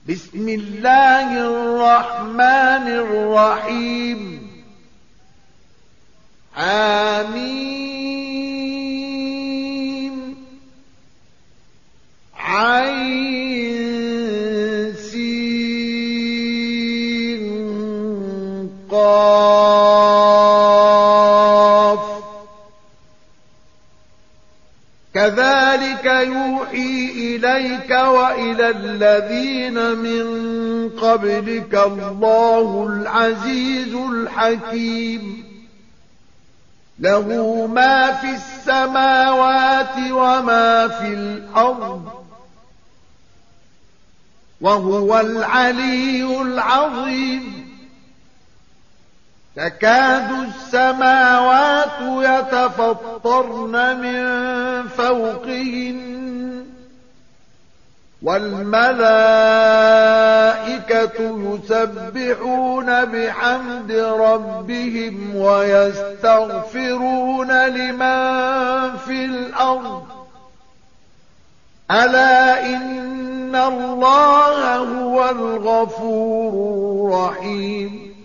بسم الله الرحمن الرحيم حميم عين سين قاف كذلك يوحي إليك وإلى الذين من قبلك الله العزيز الحكيم له ما في السماوات وما في الأرض وهو العلي العظيم تكاد السماوات يتفطرن من فوقهن والملائكة يسبحون بحمد ربهم ويستغفرون لمن في الأرض ألا إن الله هو الغفور الرحيم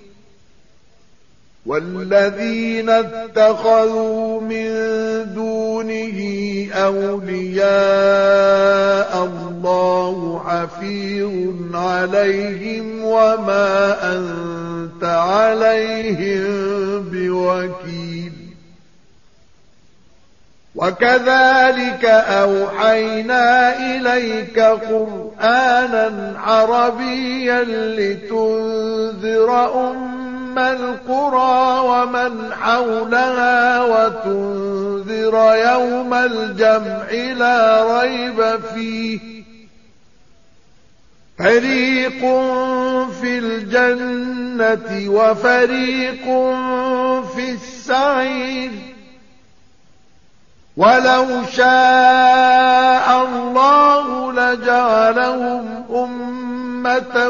والذين اتخذوا من دونه أولياء الله حفيظ عليهم وما أنت عليهم بوكيل وكذلك أوحينا إليك قرآنا عربيا لتنذر القرى ومن حولها وتنذر يوم الجمع لا ريب فيه فريق في الجنة وفريق في السعير ولو شاء الله لجعلهم أمة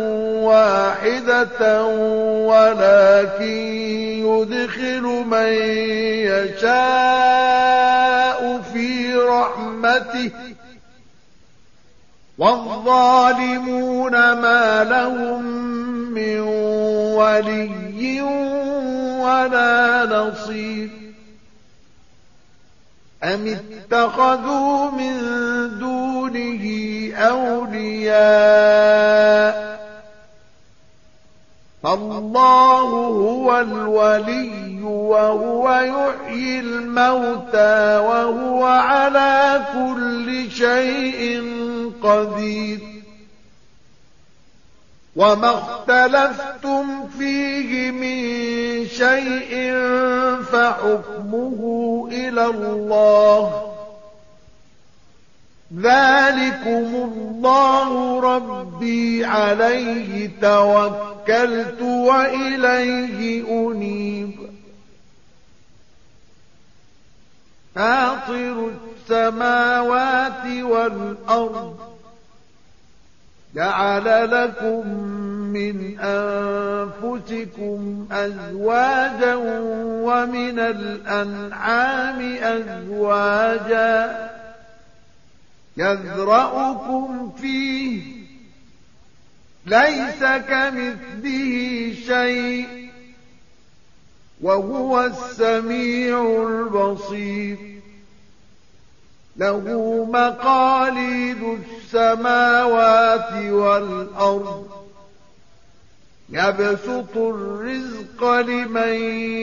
واحدة ولكن يدخل من يشاء في رحمته والظالمون ما لهم من ولي ولا نصير أم اتخذوا من دونه أولياء فالله هو الولي وهو يحيي الموتى وهو على كل شيء قدير وما اختلفتم فيه من شيء فحكمه إلى الله ذلكم الله ربي عليه توكلت وإليه أنيب فاطر السماوات والأرض جعل لكم من أنفسكم أزواجا ومن الأنعام أزواجا يذرأكم فيه ليس كمثله شيء وهو السميع البصير له مقاليد السماوات والأرض يبسط الرزق لمن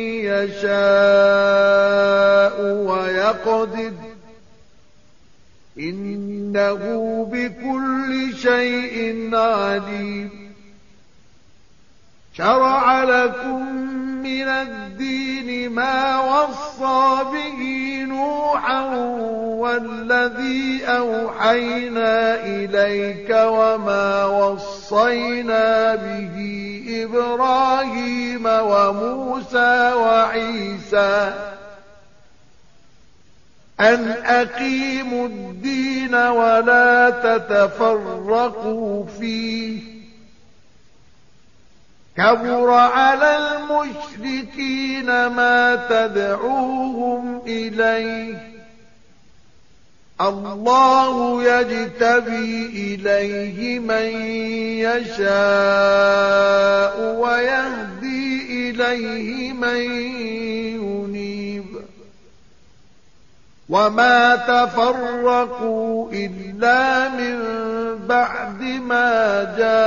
يشاء ويقدر إنه بكل شيء عليم شرع لكم من الدين ما وصى به نوحا والذي أوحينا إليك وما وصينا به إبراهيم وموسى وعيسى أن أقيموا الدين ولا تتفرقوا فيه كبر على المشركين ما تدعوهم إليه الله يجتبي إليه من يشاء ويهدي إليه من ينيب وما تفرقوا إلا من بعد ما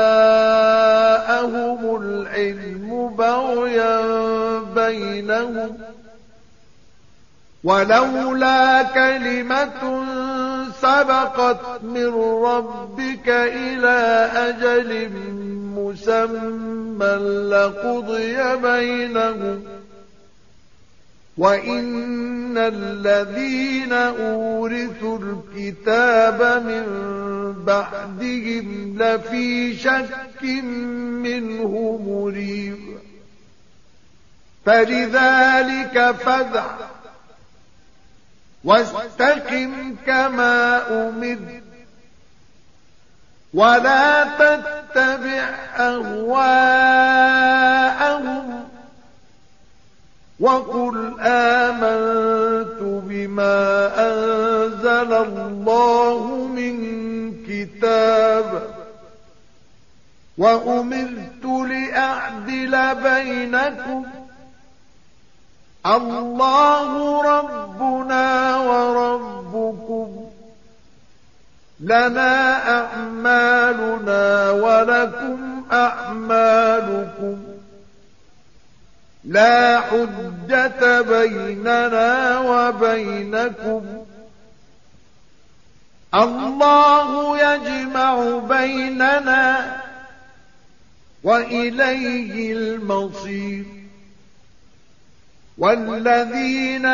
جاءهم العلم بغيا بينهم ولولا كلمة سبقت من ربك إلى أجل مسمى لقضي بينهم وإن الذين أورثوا الكتاب من بعدهم لفي شك منه مريب فلذلك فادع واستقم كما أمرت ولا تتبع أهواءهم وقل آمنت بما أنزل الله من كتاب وأمرت لأعدل بينكم الله ربنا وربكم لنا أعمالنا ولكم أعمالكم لا حجة بيننا وبينكم الله يجمع بيننا وإليه المصير والذين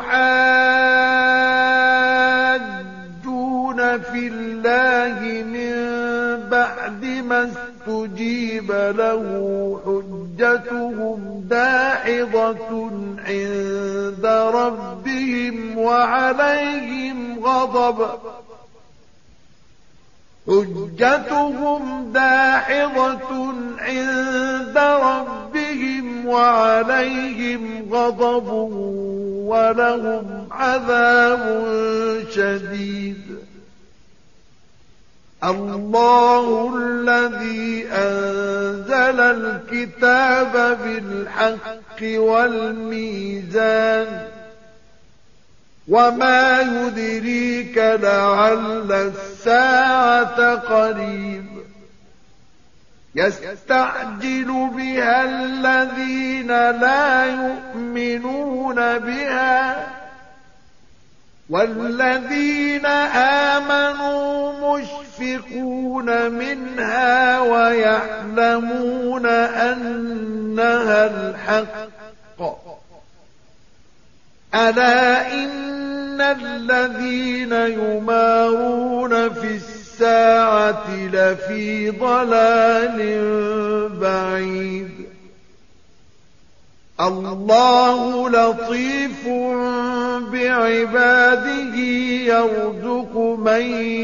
يحاجون في الله من بعد ما استجيب له حجتهم داحضة عند ربهم وعليهم غضب حجتهم داحضة عند ربهم وعليهم غضب ولهم عذاب شديد الله الذي أنزل الكتاب بالحق والميزان وما يدريك لعل الساعة قريب يستعجل بها الذين لا يؤمنون بها والذين آمنوا مشفقون منها ويعلمون أنها الحق ألا إن الذين يمارون في الساعة لفي ضلال بعيد الله لطيف بعباده يرزق من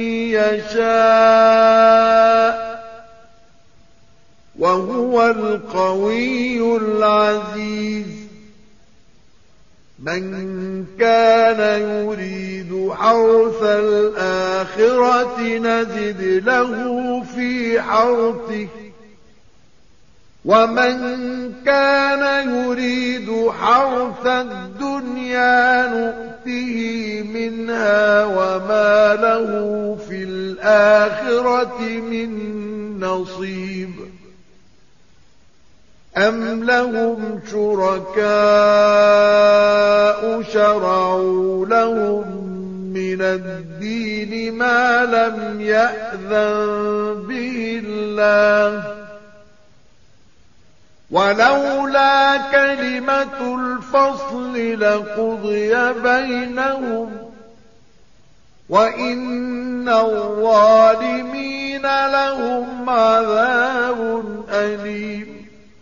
يشاء وهو القوي العزيز من كان يريد حرث الآخرة نزد له في حرثه ومن كان يريد حرث الدنيا نؤته منها وما له في الآخرة من نصيب أم لهم شركاء شرعوا لهم من الدين ما لم يأذن به الله ولولا كلمة الفصل لقضي بينهم وإن الظالمين لهم عذاب أليم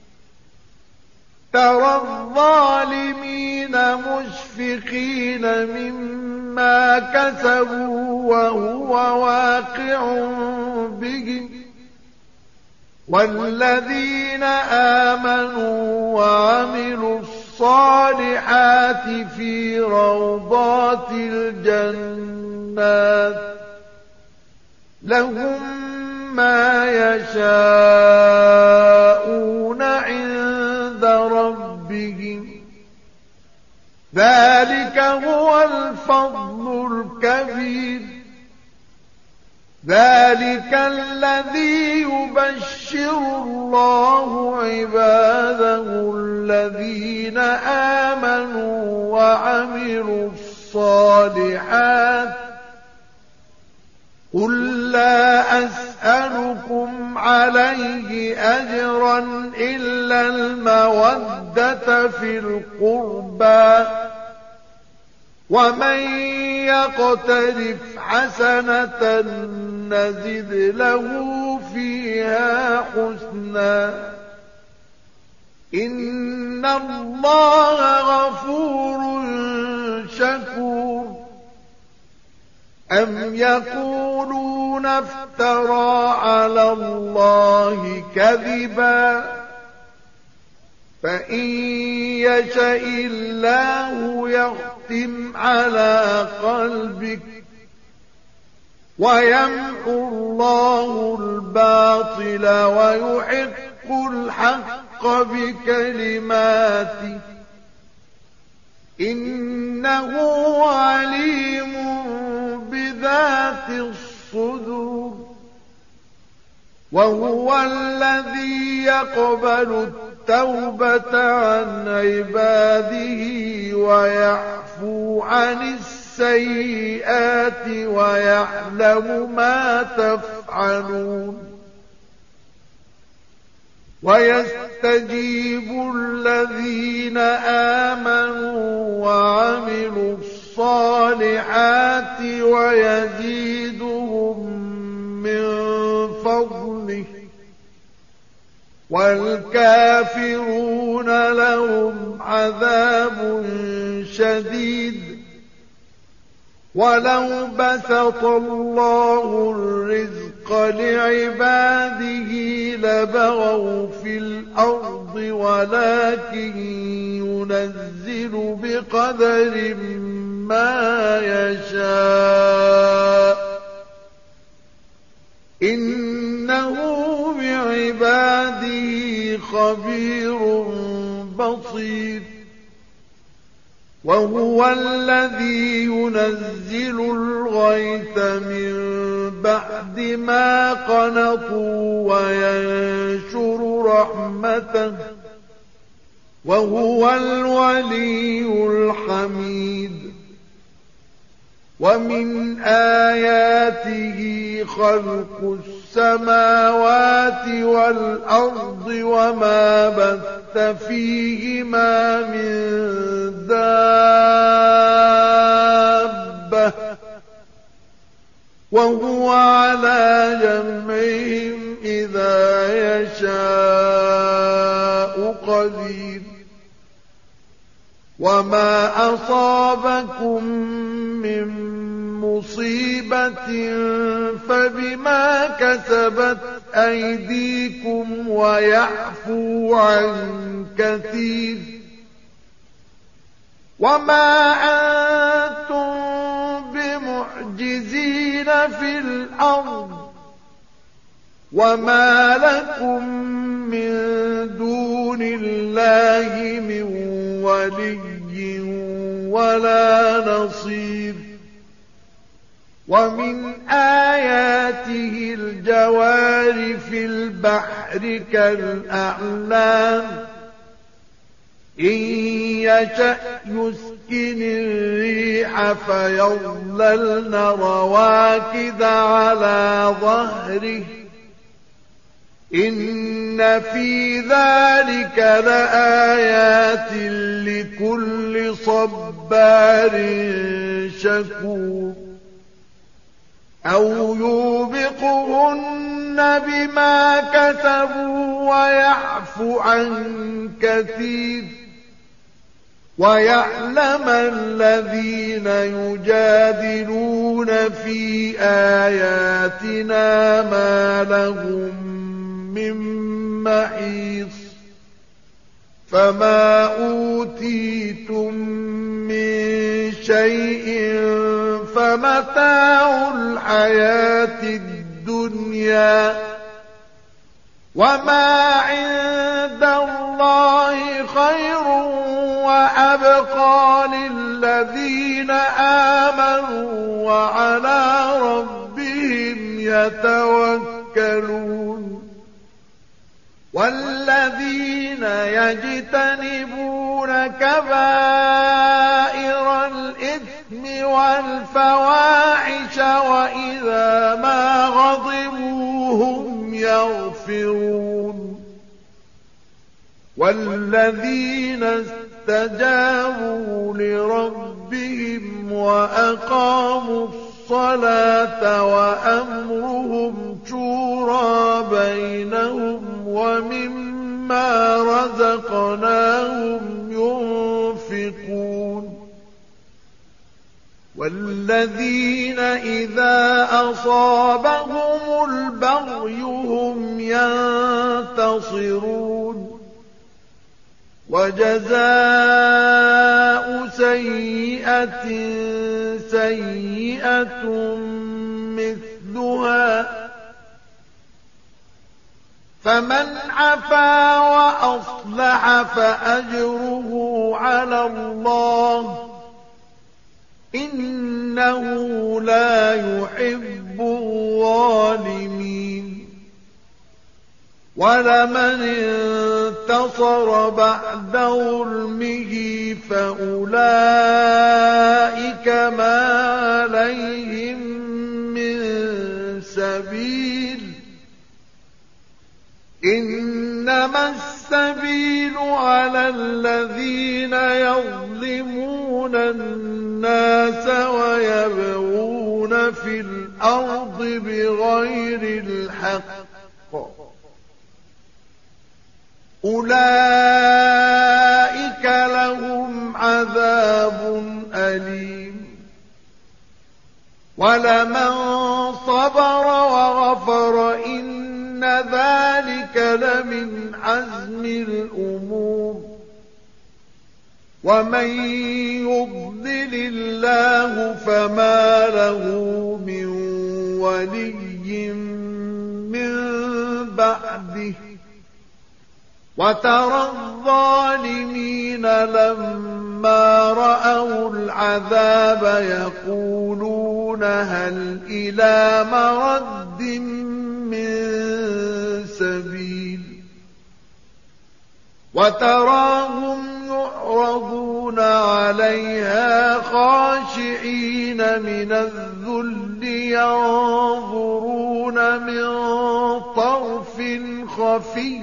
ترى الظالمين مشفقين مما كسبوا وهو واقع بهم والذين آمنوا وعملوا الصالحات الصالحات في روضات الجنات لهم ما يشاءون عند ربهم ذلك هو الفضل الكبير ذلك الذي يبشر الله عباده الذين آمنوا وعملوا الصالحات قل لا أسألكم عليه أجرا إلا المودة في القربى ومن يقترف حسنة نزد له فيها حسنا إن الله غفور شكور أم يقولون افترى على الله كذبا فإن يشأ الله يختم على قلبك ويمحو الله الباطل ويحق الحق بكلماته إنه عليم بذات الصدور وهو الذي يقبل التوبة عن عباده ويعفو عن السيئات ويعلم ما تفعلون ويستجيب الذين آمنوا وعملوا الصالحات ويزيدهم من فضله والكافرون لهم عذاب شديد ولو بسط الله الرزق لعباده لبغوا في الأرض ولكن ينزل بقدر ما يشاء إنه بعباده خبير بصير وهو الذي ينزل الغيث من بعد ما قنطوا وينشر رحمته وهو الولي الحميد ومن آياته خلق السماوات والأرض وما بث فيهما من دابة وهو على جمعهم إذا يشاء قدير وما أصابكم من مصيبة فبما كسبت أيديكم ويعفو عن كثير وما أنتم بمعجزين في الأرض وما لكم من دون الله من ولي ولا نصير ومن آياته الجوار في البحر كالأعلام إن يشأ يسكن الريح فيظللن رواكد على ظهره إن في ذلك لآيات لكل صبار شكور أو يوبقهن بما كسبوا ويعفو عن كثير ويعلم الذين يجادلون في آياتنا ما لهم من محيص فما أوتيتم من شيء فمتاع الحياة الدنيا وما عند الله خير وأبقى للذين آمنوا وعلى ربهم يتوكلون والذين يجتنبون كبائر الإثم والفواحش وإذا ما غضبوا هم يغفرون والذين استجابوا لربهم وأقاموا الصلاة وأمرهم شورى بينهم ومما رزقناهم ينفقون والذين إذا أصابهم البغي هم ينتصرون وجزاء سيئة سيئة مثلها فمن عفا وأصلح فأجره على الله إنه لا يحب الظالمين ولمن انتصر بعد ظلمه فأولئك ما عليهم من سبيل إنما السبيل على الذين يظلمون الناس ويبغون في الأرض بغير الحق أولئك لهم عذاب أليم ولمن صبر وغفر إن ذلك لمن عزم الأمور ومن يضلل الله فما له من ولي من بعده وترى الظالمين لما رأوا العذاب يقولون هل إلى مرد من سبيل وتراهم يعرضون عليها خاشعين من الذل ينظرون من طرف خفي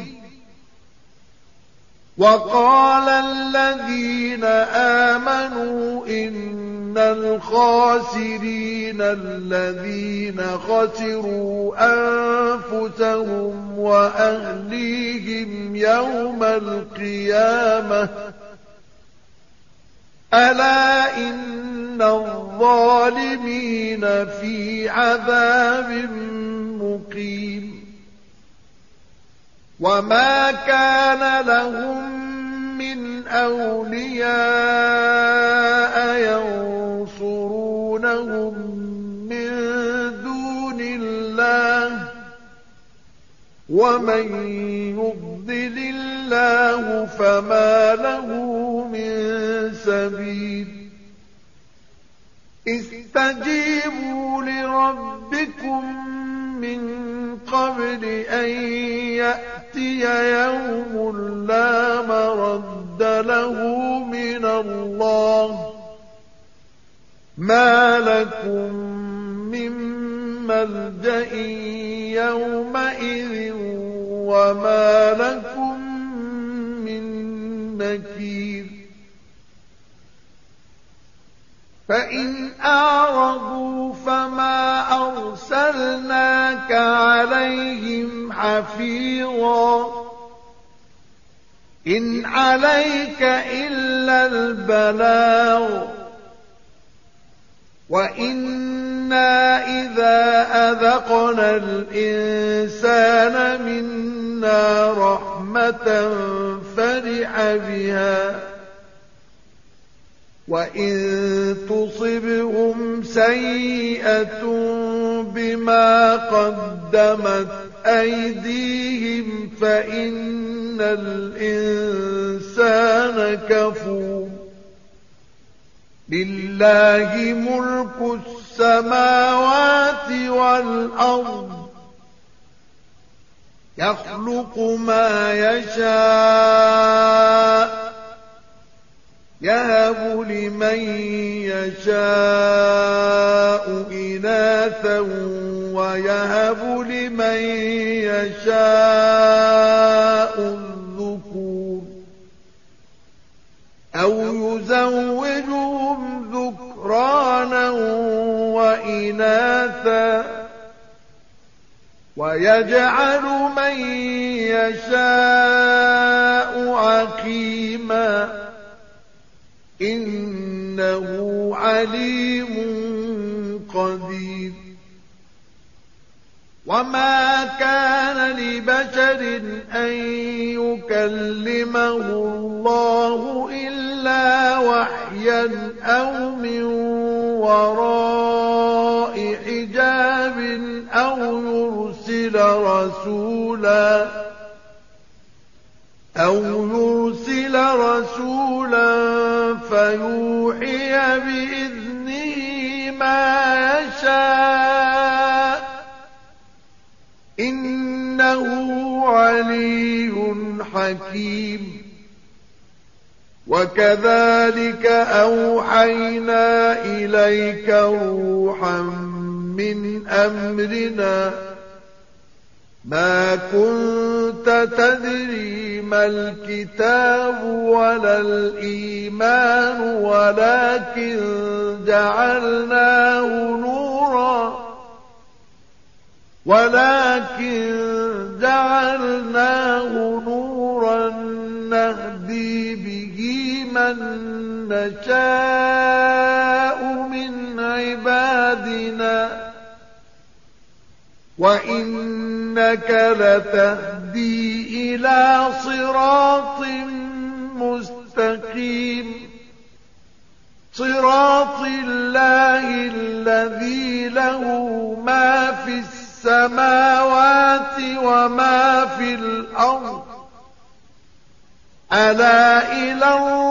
وقال الذين آمنوا إن الخاسرين الذين خسروا أنفسهم وأهليهم يوم القيامة ألا إن الظالمين في عذاب مقيم وما كان لهم من أولياء ينصرونهم من دون الله ومن يضلل الله فما له من سبيل استجيبوا لربكم من قبل أن يأتي يوم لا مرد له من الله ما لكم من ملجأ يومئذ وما لكم من نكير فإن أعرضوا فما أرسلناك عليهم حفيظا إن عليك إلا البلاغ وإنا إذا أذقنا الإنسان منا رحمة فرح فرح بها وإن تصبهم سيئة بما قدمت أيديهم فإن الإنسان كفور لله ملك السماوات والأرض يخلق ما يشاء يهب لمن يشاء إناثا ويهب لمن يشاء الذكور أو يزوجهم ذكرانا وإناثا ويجعل من يشاء عقيما إنه عليم قدير وما كان لبشر أن يكلمه الله إلا وحيا أو من وراء حجاب أو يرسل رسولا فيوحي بإذنه ما يشاء إنه علي حكيم وكذلك أوحينا إليك روحا من أمرنا ما كنت تدري ما الكتاب ولا الإيمان ولكن جعلناه نورا نهدي به من نشاء من عبادنا وإنك لتهدي إلى صراط مستقيم صراط الله الذي له ما في السماوات وما في الأرض ألا إلى الله